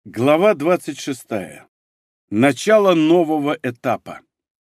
Глава 26. Начало нового этапа.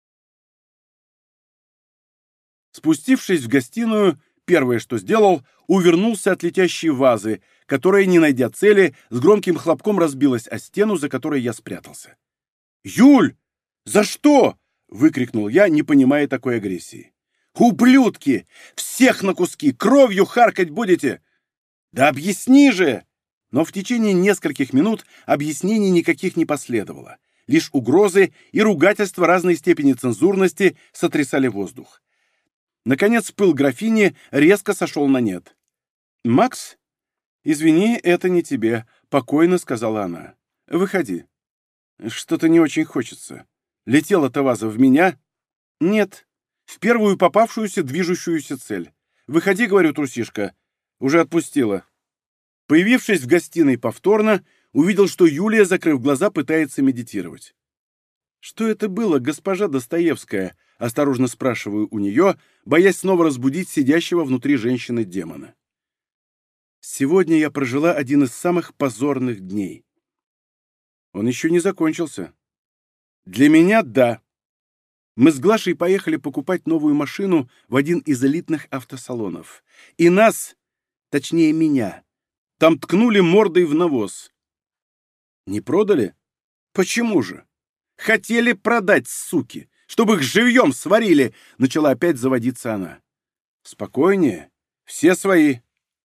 Спустившись в гостиную, первое, что сделал, увернулся от летящей вазы, которая, не найдя цели, с громким хлопком разбилась о стену, за которой я спрятался. «Юль! За что?» — выкрикнул я, не понимая такой агрессии. «Ублюдки! Всех на куски! Кровью харкать будете!» «Да объясни же!» Но в течение нескольких минут объяснений никаких не последовало. Лишь угрозы и ругательства разной степени цензурности сотрясали воздух. Наконец пыл графини резко сошел на нет. «Макс? Извини, это не тебе», — покойно сказала она. «Выходи. Что-то не очень хочется. Летела-то ваза в меня?» «Нет. В первую попавшуюся движущуюся цель. Выходи, — говорю, трусишка. Уже отпустила». Появившись в гостиной повторно, увидел, что Юлия, закрыв глаза, пытается медитировать. «Что это было, госпожа Достоевская?» — осторожно спрашиваю у нее, боясь снова разбудить сидящего внутри женщины демона. «Сегодня я прожила один из самых позорных дней. Он еще не закончился. Для меня — да. Мы с Глашей поехали покупать новую машину в один из элитных автосалонов. И нас, точнее меня, там ткнули мордой в навоз. Не продали? Почему же? Хотели продать, суки, чтобы их живьем сварили, начала опять заводиться она. Спокойнее, все свои.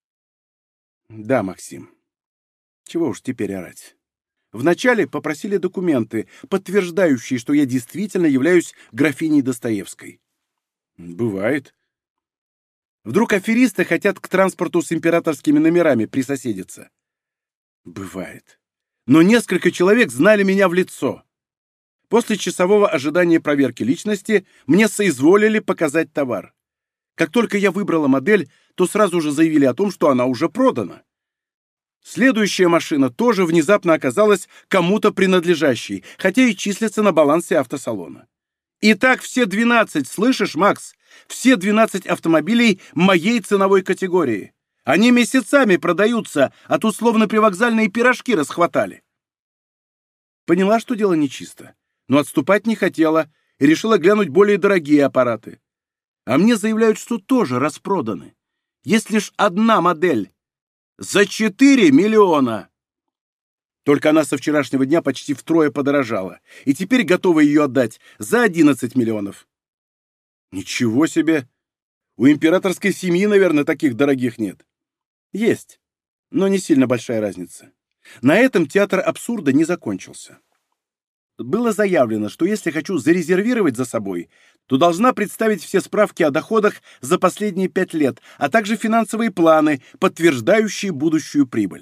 Да, Максим, чего уж теперь орать. Вначале попросили документы, подтверждающие, что я действительно являюсь графиней Достоевской. Бывает. Вдруг аферисты хотят к транспорту с императорскими номерами присоседиться? Бывает. Но несколько человек знали меня в лицо. После часового ожидания проверки личности мне соизволили показать товар. Как только я выбрала модель, то сразу же заявили о том, что она уже продана. Следующая машина тоже внезапно оказалась кому-то принадлежащей, хотя и числится на балансе автосалона. Итак, все 12, слышишь, Макс? Все 12 автомобилей моей ценовой категории. Они месяцами продаются, от условно-привокзальные пирожки расхватали. Поняла, что дело нечисто, но отступать не хотела и решила глянуть более дорогие аппараты. А мне заявляют, что тоже распроданы. Есть лишь одна модель. За 4 миллиона. Только она со вчерашнего дня почти втрое подорожала, и теперь готова ее отдать за 11 миллионов. Ничего себе! У императорской семьи, наверное, таких дорогих нет. Есть, но не сильно большая разница. На этом театр абсурда не закончился. Было заявлено, что если хочу зарезервировать за собой, то должна представить все справки о доходах за последние 5 лет, а также финансовые планы, подтверждающие будущую прибыль.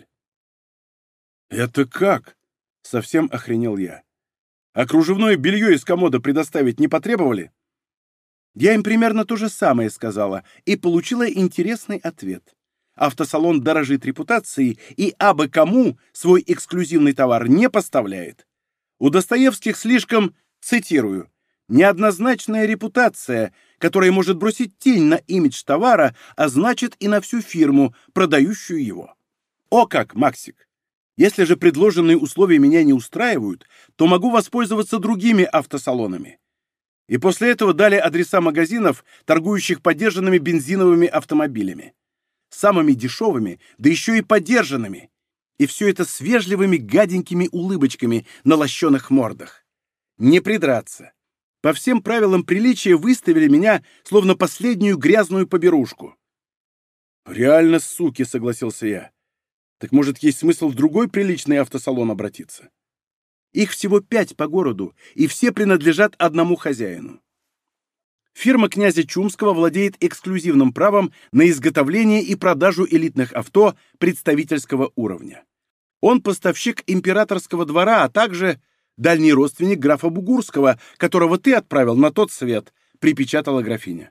«Это как?» — совсем охренел я. «А кружевное белье из комода предоставить не потребовали?» Я им примерно то же самое сказала и получила интересный ответ. Автосалон дорожит репутацией и абы кому свой эксклюзивный товар не поставляет. У Достоевских слишком, цитирую, «неоднозначная репутация, которая может бросить тень на имидж товара, а значит и на всю фирму, продающую его». О как, Максик! Если же предложенные условия меня не устраивают, то могу воспользоваться другими автосалонами. И после этого дали адреса магазинов, торгующих подержанными бензиновыми автомобилями. Самыми дешевыми, да еще и подержанными. И все это с вежливыми гаденькими улыбочками на лощеных мордах. Не придраться. По всем правилам приличия выставили меня, словно последнюю грязную поберушку. «Реально, суки», — согласился я. «Так, может, есть смысл в другой приличный автосалон обратиться?» Их всего 5 по городу, и все принадлежат одному хозяину. Фирма князя Чумского владеет эксклюзивным правом на изготовление и продажу элитных авто представительского уровня. Он поставщик императорского двора, а также дальний родственник графа Бугурского, которого ты отправил на тот свет, припечатала графиня.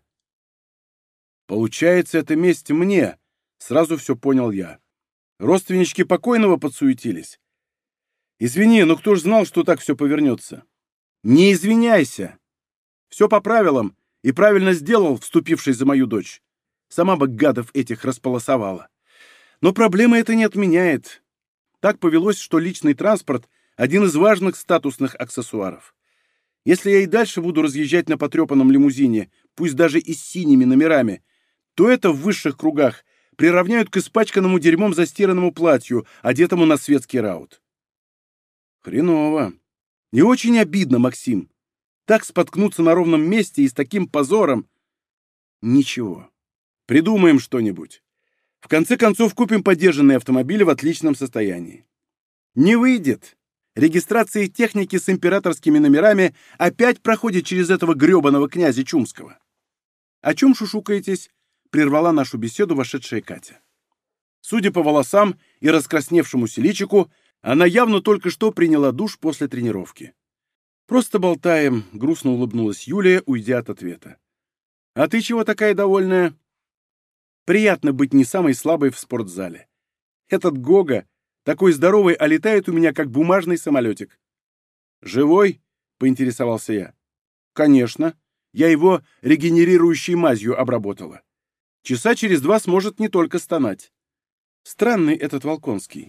Получается, это месть мне, сразу все понял я. Родственнички покойного подсуетились. Извини, но кто ж знал, что так все повернется? Не извиняйся. Все по правилам, и правильно сделал, вступившись за мою дочь. Сама бы гадов этих располосовала. Но проблема это не отменяет. Так повелось, что личный транспорт – один из важных статусных аксессуаров. Если я и дальше буду разъезжать на потрепанном лимузине, пусть даже и с синими номерами, то это в высших кругах приравняют к испачканному дерьмом застиранному платью, одетому на светский раут. Хреново. И очень обидно, Максим. Так споткнуться на ровном месте и с таким позором. Ничего. Придумаем что-нибудь. В конце концов, купим подержанный автомобиль в отличном состоянии. Не выйдет. Регистрация техники с императорскими номерами опять проходит через этого гребаного князя Чумского. О чем шушукаетесь? Прервала нашу беседу вошедшая Катя. Судя по волосам и раскрасневшемуся личику, она явно только что приняла душ после тренировки. «Просто болтаем», — грустно улыбнулась Юлия, уйдя от ответа. «А ты чего такая довольная?» «Приятно быть не самой слабой в спортзале. Этот Гога такой здоровый, а летает у меня как бумажный самолетик». «Живой?» — поинтересовался я. «Конечно. Я его регенерирующей мазью обработала. Часа через 2 сможет не только стонать. Странный этот Волконский.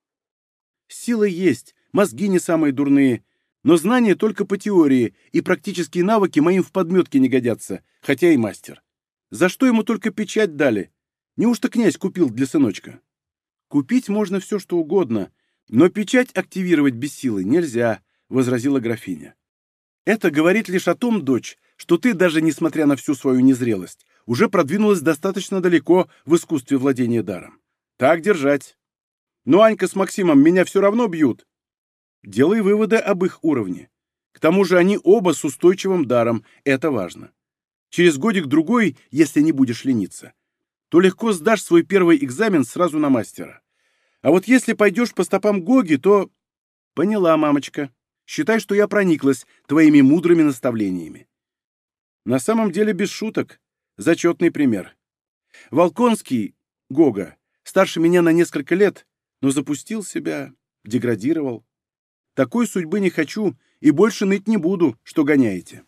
Сила есть, мозги не самые дурные, но знания только по теории, и практические навыки моим в подметке не годятся, хотя и мастер. За что ему только печать дали? Неужто князь купил для сыночка? Купить можно все, что угодно, но печать активировать без силы нельзя, возразила графиня. Это говорит лишь о том, дочь, что ты, даже несмотря на всю свою незрелость, уже продвинулась достаточно далеко в искусстве владения даром. Так держать. Но Анька с Максимом меня все равно бьют. Делай выводы об их уровне. К тому же они оба с устойчивым даром, это важно. Через годик-другой, если не будешь лениться, то легко сдашь свой первый экзамен сразу на мастера. А вот если пойдешь по стопам Гоги, то... Поняла, мамочка. Считай, что я прониклась твоими мудрыми наставлениями. На самом деле, без шуток, зачетный пример. Волконский, Гога, старше меня на несколько лет, но запустил себя, деградировал. Такой судьбы не хочу и больше ныть не буду, что гоняете.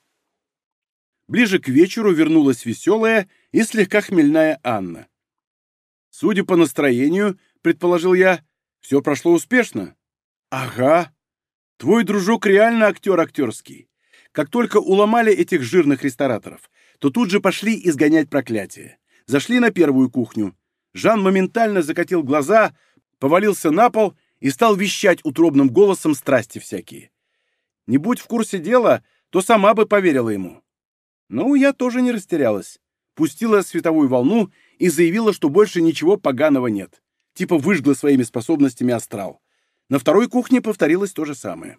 Ближе к вечеру вернулась веселая и слегка хмельная Анна. Судя по настроению, предположил я, все прошло успешно. Ага. Твой дружок реально актер актерский. Как только уломали этих жирных рестораторов, то тут же пошли изгонять проклятие. Зашли на первую кухню. Жан моментально закатил глаза, повалился на пол и стал вещать утробным голосом страсти всякие. Не будь в курсе дела, то сама бы поверила ему. Ну, я тоже не растерялась. Пустила световую волну и заявила, что больше ничего поганого нет. Типа выжгла своими способностями астрал. На второй кухне повторилось то же самое.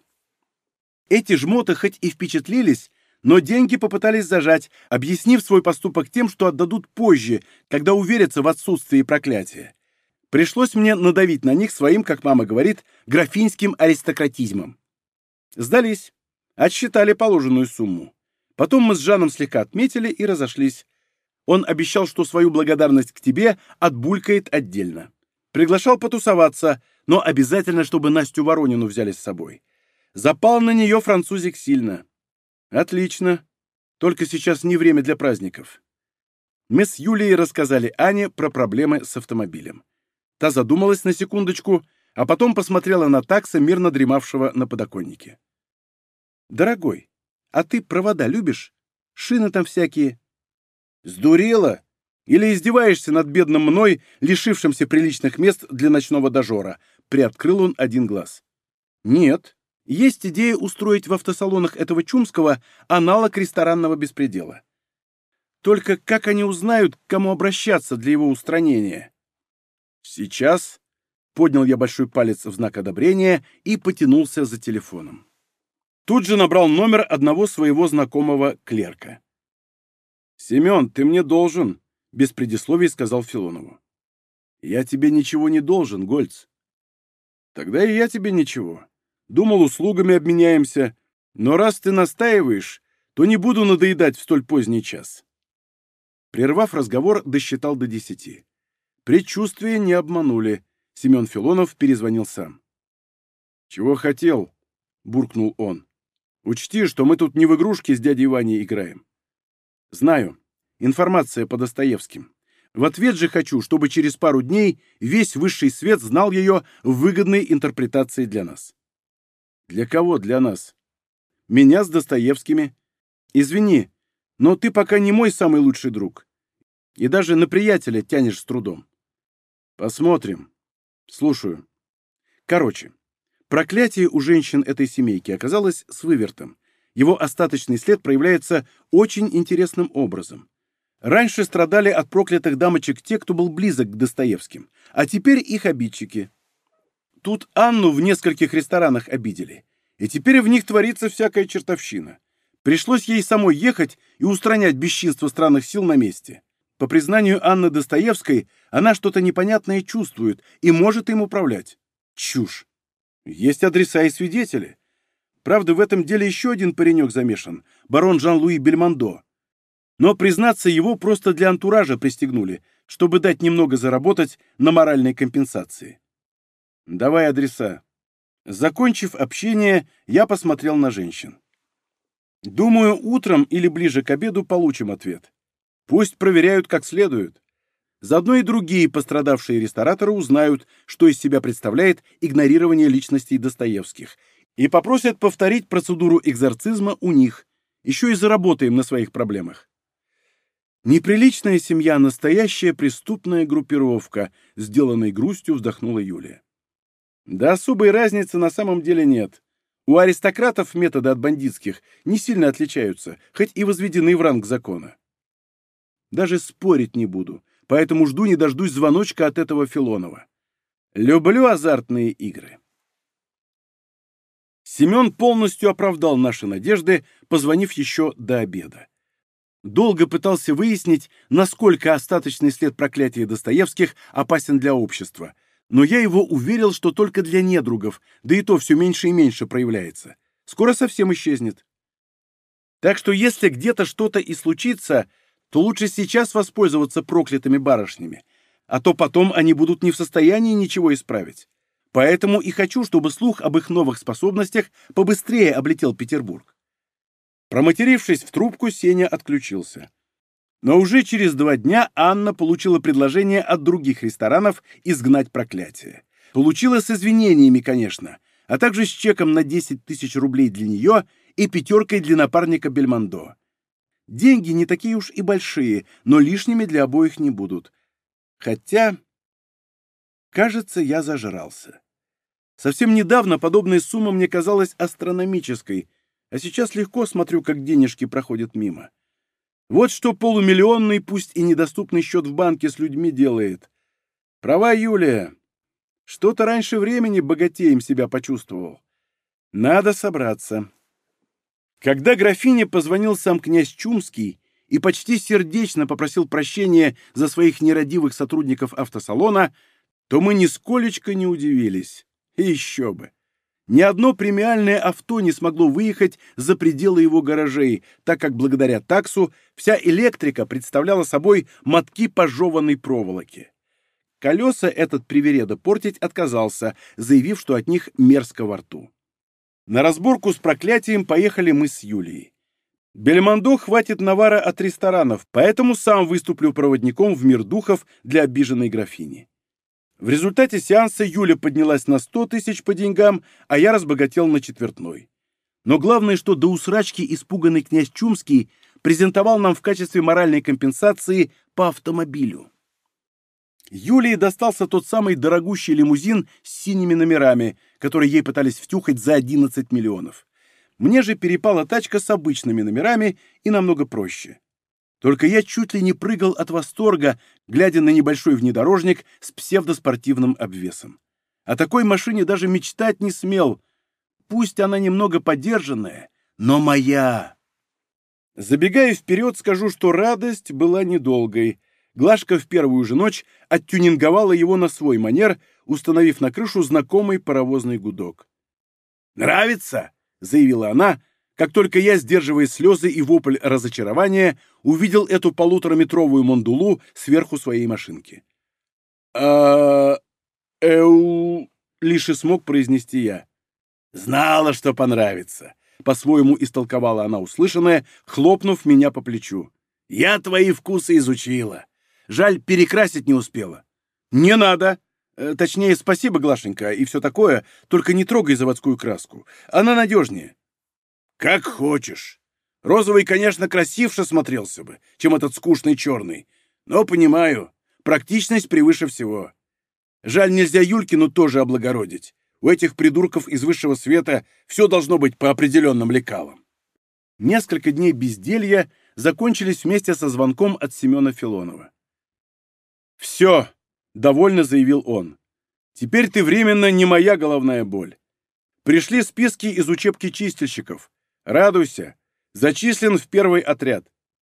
Эти жмоты хоть и впечатлились, но деньги попытались зажать, объяснив свой поступок тем, что отдадут позже, когда уверятся в отсутствии проклятия. Пришлось мне надавить на них своим, как мама говорит, графинским аристократизмом. Сдались. Отсчитали положенную сумму. Потом мы с Жаном слегка отметили и разошлись. Он обещал, что свою благодарность к тебе отбулькает отдельно. Приглашал потусоваться, но обязательно, чтобы Настю Воронину взяли с собой. Запал на нее французик сильно. Отлично. Только сейчас не время для праздников. Мы с Юлией рассказали Ане про проблемы с автомобилем. Та задумалась на секундочку, а потом посмотрела на такса, мирно дремавшего на подоконнике. «Дорогой, а ты провода любишь? Шины там всякие». «Сдурела? Или издеваешься над бедным мной, лишившимся приличных мест для ночного дожора?» Приоткрыл он один глаз. «Нет. Есть идея устроить в автосалонах этого Чумского аналог ресторанного беспредела. Только как они узнают, к кому обращаться для его устранения?» «Сейчас», — поднял я большой палец в знак одобрения и потянулся за телефоном. Тут же набрал номер одного своего знакомого клерка. «Семен, ты мне должен», — без предисловий сказал Филонову. «Я тебе ничего не должен, Гольц». «Тогда и я тебе ничего. Думал, услугами обменяемся, но раз ты настаиваешь, то не буду надоедать в столь поздний час». Прервав разговор, досчитал до 10. Предчувствия не обманули. Семен Филонов перезвонил сам. «Чего хотел?» — буркнул он. «Учти, что мы тут не в игрушки с дядей Ваней играем». «Знаю. Информация по Достоевским. В ответ же хочу, чтобы через пару дней весь высший свет знал ее в выгодной интерпретации для нас. Для кого для нас? Меня с Достоевскими. Извини, но ты пока не мой самый лучший друг. И даже на приятеля тянешь с трудом. Посмотрим. Слушаю. Короче, проклятие у женщин этой семейки оказалось с вывертом. Его остаточный след проявляется очень интересным образом. Раньше страдали от проклятых дамочек те, кто был близок к Достоевским, а теперь их обидчики. Тут Анну в нескольких ресторанах обидели, и теперь в них творится всякая чертовщина. Пришлось ей самой ехать и устранять бесчинство странных сил на месте. По признанию Анны Достоевской, она что-то непонятное чувствует и может им управлять. Чушь. Есть адреса и свидетели. Правда, в этом деле еще один паренек замешан, барон Жан-Луи Бельмондо. Но, признаться, его просто для антуража пристегнули, чтобы дать немного заработать на моральной компенсации. Давай адреса. Закончив общение, я посмотрел на женщин. Думаю, утром или ближе к обеду получим ответ. Пусть проверяют как следует. Заодно и другие пострадавшие рестораторы узнают, что из себя представляет игнорирование личностей Достоевских, и попросят повторить процедуру экзорцизма у них. Еще и заработаем на своих проблемах. Неприличная семья — настоящая преступная группировка, сделанной грустью вздохнула Юлия. Да особой разницы на самом деле нет. У аристократов методы от бандитских не сильно отличаются, хоть и возведены в ранг закона. Даже спорить не буду, поэтому жду не дождусь звоночка от этого Филонова. Люблю азартные игры. Семен полностью оправдал наши надежды, позвонив еще до обеда. Долго пытался выяснить, насколько остаточный след проклятия Достоевских опасен для общества, но я его уверил, что только для недругов, да и то все меньше и меньше проявляется. Скоро совсем исчезнет. Так что если где-то что-то и случится, то лучше сейчас воспользоваться проклятыми барышнями, а то потом они будут не в состоянии ничего исправить. Поэтому и хочу, чтобы слух об их новых способностях побыстрее облетел Петербург. Проматерившись в трубку, Сеня отключился. Но уже через 2 дня Анна получила предложение от других ресторанов изгнать проклятие. Получила с извинениями, конечно, а также с чеком на 10 000 рублей для нее и 5 для напарника Бельмондо. Деньги не такие уж и большие, но лишними для обоих не будут. Хотя, кажется, я зажрался. Совсем недавно подобная сумма мне казалась астрономической, а сейчас легко смотрю, как денежки проходят мимо. Вот что полумиллионный, пусть и недоступный счет в банке с людьми делает. Права, Юлия. Что-то раньше времени богатеем себя почувствовал. Надо собраться. Когда графине позвонил сам князь Чумский и почти сердечно попросил прощения за своих нерадивых сотрудников автосалона, то мы нисколечко не удивились. И еще бы. Ни одно премиальное авто не смогло выехать за пределы его гаражей, так как благодаря таксу вся электрика представляла собой мотки пожеванной проволоки. Колеса этот привереда портить отказался, заявив, что от них мерзко во рту. На разборку с проклятием поехали мы с Юлией. Бельмондо хватит навара от ресторанов, поэтому сам выступлю проводником в мир духов для обиженной графини. В результате сеанса Юля поднялась на 100 000 по деньгам, а я разбогател на четвертной. Но главное, что до усрачки испуганный князь Чумский презентовал нам в качестве моральной компенсации по автомобилю. Юлии достался тот самый дорогущий лимузин с синими номерами, который ей пытались втюхать за 11 миллионов. Мне же перепала тачка с обычными номерами и намного проще. Только я чуть ли не прыгал от восторга, глядя на небольшой внедорожник с псевдоспортивным обвесом. О такой машине даже мечтать не смел. Пусть она немного подержанная, но моя. Забегая вперед, скажу, что радость была недолгой. Глашка в первую же ночь оттюнинговала его на свой манер, установив на крышу знакомый паровозный гудок. «Нравится?» — заявила она, как только я, сдерживая слезы и вопль разочарования, увидел эту 1,5-метровую мандулу сверху своей машинки. Лишь и смог произнести я. «Знала, что понравится», — по-своему истолковала она услышанное, хлопнув меня по плечу. «Я твои вкусы изучила. Жаль, перекрасить не успела». «Не надо. Точнее, спасибо, Глашенька, и все такое, только не трогай заводскую краску. Она надежнее». «Как хочешь. Розовый, конечно, красивше смотрелся бы, чем этот скучный черный. Но, понимаю, практичность превыше всего. Жаль, нельзя Юлькину тоже облагородить. У этих придурков из высшего света все должно быть по определенным лекалам». Несколько дней безделья закончились вместе со звонком от Семена Филонова. «Все», — довольно заявил он. «Теперь ты временно не моя головная боль. Пришли списки из учебки чистильщиков. Радуйся. Зачислен в первый отряд».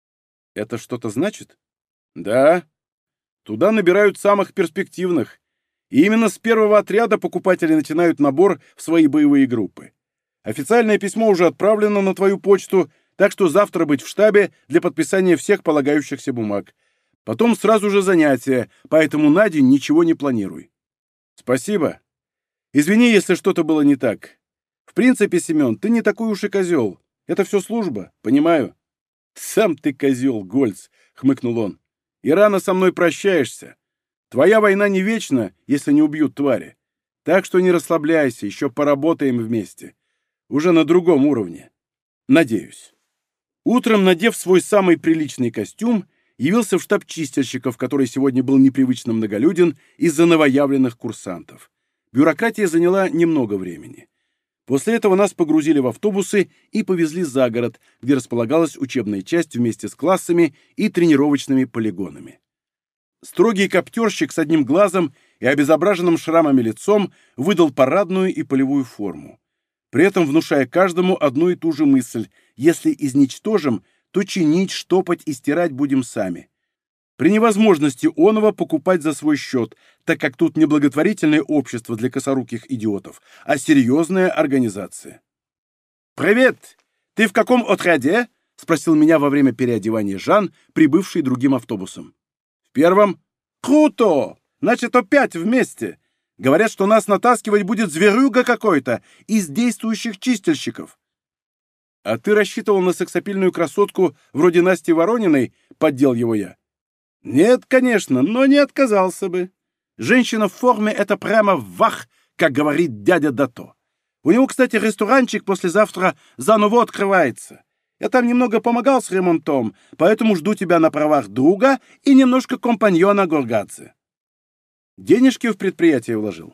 «Это что-то значит?» «Да. Туда набирают самых перспективных. И именно с первого отряда покупатели начинают набор в свои боевые группы. Официальное письмо уже отправлено на твою почту, так что завтра быть в штабе для подписания всех полагающихся бумаг. Потом сразу же занятия, поэтому на день ничего не планируй». «Спасибо. Извини, если что-то было не так. В принципе, Семен, ты не такой уж и козел. Это все служба, понимаю». «Сам ты козел, Гольц», — хмыкнул он. «И рано со мной прощаешься. Твоя война не вечна, если не убьют твари. Так что не расслабляйся, еще поработаем вместе. Уже на другом уровне. Надеюсь». Утром, надев свой самый приличный костюм, явился в штаб чистильщиков, который сегодня был непривычно многолюден из-за новоявленных курсантов. Бюрократия заняла немного времени. После этого нас погрузили в автобусы и повезли за город, где располагалась учебная часть вместе с классами и тренировочными полигонами. Строгий коптерщик с одним глазом и обезображенным шрамами лицом выдал парадную и полевую форму, при этом внушая каждому одну и ту же мысль: если изничтожим, то чинить, штопать и стирать будем сами. При невозможности оного покупать за свой счет, так как тут не благотворительное общество для косоруких идиотов, а серьезная организация. «Привет! Ты в каком отряде?» — спросил меня во время переодевания Жан, прибывший другим автобусом. «В первом». «Круто! Значит, опять вместе. Говорят, что нас натаскивать будет зверюга какой-то из действующих чистильщиков». «А ты рассчитывал на сексапильную красотку вроде Насти Ворониной?» — поддел его я. «Нет, конечно, но не отказался бы. Женщина в форме — это прямо вах, как говорит дядя Дато. У него, кстати, ресторанчик послезавтра заново открывается. Я там немного помогал с ремонтом, поэтому жду тебя на правах друга и немножко компаньона Горгадзе». «Денежки в предприятие вложил?»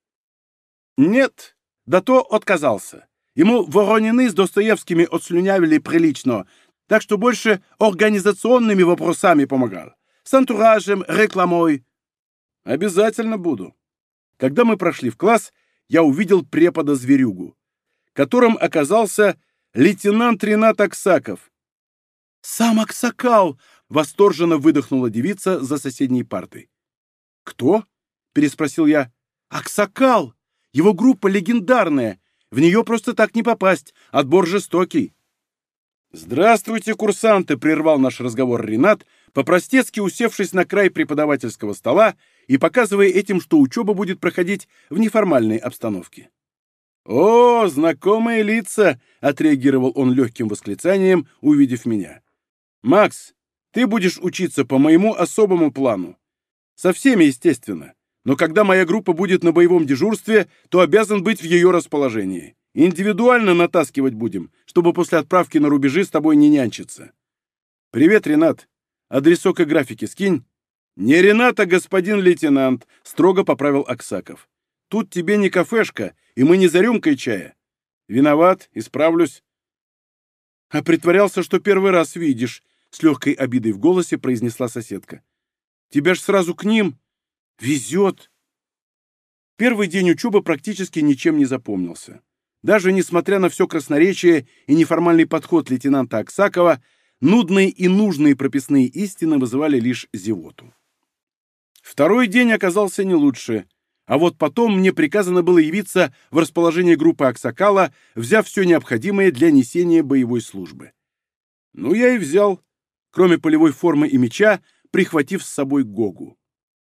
«Нет, Дато отказался. Ему Воронины с Достоевскими отслюнявили прилично, так что больше организационными вопросами помогал. С антуражем, рекламой». «Обязательно буду». Когда мы прошли в класс, я увидел препода-зверюгу, которым оказался лейтенант Ренат Аксаков. «Сам Аксакал!» — восторженно выдохнула девица за соседней партой. «Кто?» — переспросил я. «Аксакал! Его группа легендарная. В нее просто так не попасть. Отбор жестокий». «Здравствуйте, курсанты!» — прервал наш разговор Ренат, по-простецки усевшись на край преподавательского стола и показывая этим, что учеба будет проходить в неформальной обстановке. «О, знакомые лица!» — отреагировал он легким восклицанием, увидев меня. «Макс, ты будешь учиться по моему особому плану. Со всеми, естественно. Но когда моя группа будет на боевом дежурстве, то обязан быть в ее расположении. Индивидуально натаскивать будем, чтобы после отправки на рубежи с тобой не нянчиться. Привет, Ренат. Адресок и графики скинь». «Не Ренат, а господин лейтенант», — строго поправил Аксаков. «Тут тебе не кафешка, и мы не за рюмкой чая. Виноват, исправлюсь». «А притворялся, что первый раз видишь», — с легкой обидой в голосе произнесла соседка. «Тебя ж сразу к ним. Везет». Первый день учебы практически ничем не запомнился. Даже несмотря на все красноречие и неформальный подход лейтенанта Аксакова, нудные и нужные прописные истины вызывали лишь зевоту. Второй день оказался не лучше, а вот потом мне приказано было явиться в расположение группы Аксакала, взяв все необходимое для несения боевой службы. Ну, я и взял, кроме полевой формы и меча, прихватив с собой Гогу.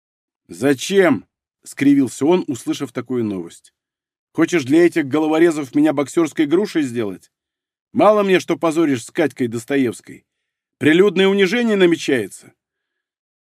«Зачем?» — скривился он, услышав такую новость. «Хочешь для этих головорезов меня боксерской грушей сделать? Мало мне, что позоришь с Катькой Достоевской. Прилюдное унижение намечается».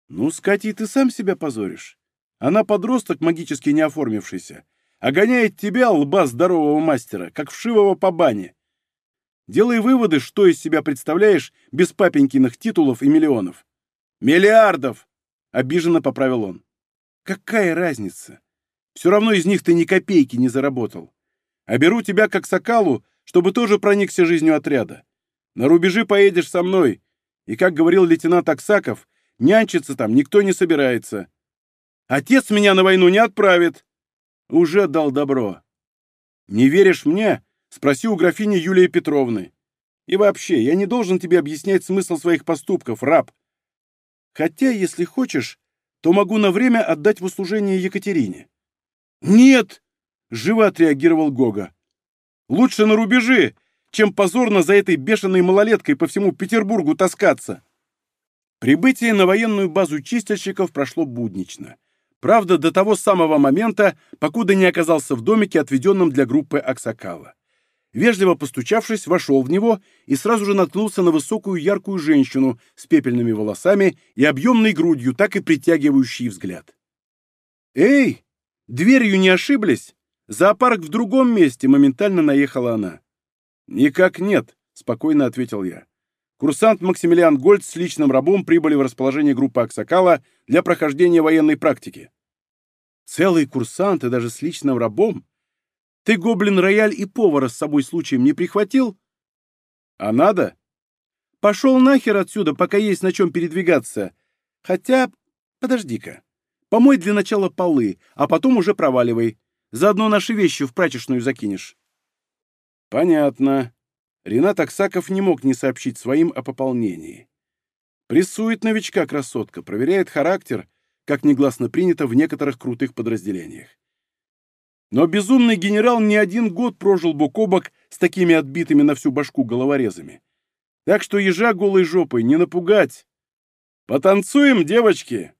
Ну, с Катей ты сам себя позоришь. Она подросток, магически не оформившийся, а гоняет тебя, лба здорового мастера, как вшивого по бане. Делай выводы, что из себя представляешь без папенькиных титулов и миллионов. Миллиардов! Обиженно поправил он. Какая разница? Все равно из них ты ни копейки не заработал. А беру тебя как сокалу, чтобы тоже проникся жизнью отряда. На рубежи поедешь со мной. И, как говорил лейтенант Аксаков, нянчиться там никто не собирается. Отец меня на войну не отправит. Уже дал добро. Не веришь мне? Спроси у графини Юлии Петровны. И вообще, я не должен тебе объяснять смысл своих поступков, раб. Хотя, если хочешь, то могу на время отдать в услужение Екатерине. Нет! Живо отреагировал Гога. Лучше на рубежи, чем позорно за этой бешеной малолеткой по всему Петербургу таскаться. Прибытие на военную базу чистильщиков прошло буднично. Правда, до того самого момента, покуда не оказался в домике, отведенном для группы Аксакала. Вежливо постучавшись, вошел в него и сразу же наткнулся на высокую яркую женщину с пепельными волосами и объемной грудью, так и притягивающий взгляд. «Эй, дверью не ошиблись? Зоопарк в другом месте», — моментально наехала она. «Никак нет», — спокойно ответил я. Курсант Максимилиан Гольд с личным рабом прибыли в расположение группы Аксакала для прохождения военной практики. Целый курсант и даже с личным рабом? Ты гоблин-рояль и повара с собой случаем не прихватил? А надо? Пошел нахер отсюда, пока есть на чем передвигаться. Хотя, подожди-ка. Помой для начала полы, а потом уже проваливай. Заодно наши вещи в прачечную закинешь. Понятно. Ренат Аксаков не мог не сообщить своим о пополнении. Прессует новичка красотка, проверяет характер, как негласно принято в некоторых крутых подразделениях. Но безумный генерал не один год прожил бок о бок с такими отбитыми на всю башку головорезами. Так что ежа голой жопой не напугать. Потанцуем, девочки!